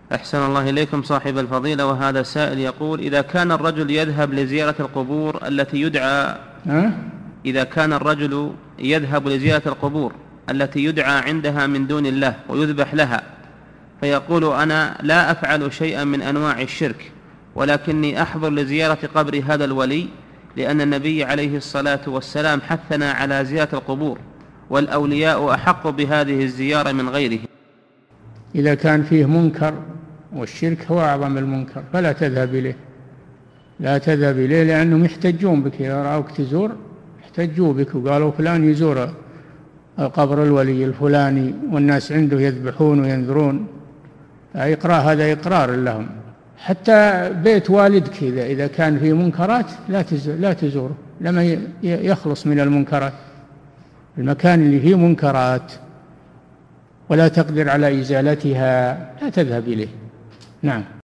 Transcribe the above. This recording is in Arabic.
أحسن الله إليكم صاحب الفضيلة. وهذا سائل يقول: إذا كان الرجل يذهب لزيارة القبور التي يدعى إذا كان الرجل يذهب لزيارة القبور التي يدعى عندها من دون الله ويذبح لها، فيقول: أنا لا أفعل شيئا من أنواع الشرك، ولكني أحضر لزيارة قبر هذا الولي لأن النبي عليه الصلاة والسلام حثنا على زيارة القبور، والأولياء أحق بهذه الزيارة من غيره. إذا كان فيه منكر، والشرك هو أعظم المنكر، فلا تذهب إليه، لا تذهب إليه، لأنهم يحتجون بك إذا رأوك تزور، احتجوا بك وقالوا فلان يزور قبر الولي الفلاني والناس عنده يذبحون وينذرون. هذا إقرار لهم. حتى بيت والدك إذا كان فيه منكرات لا تزوره، لما يخلص من المنكرات. المكان اللي فيه منكرات ولا تقدر على إزالتها لا تذهب إليه. نعم.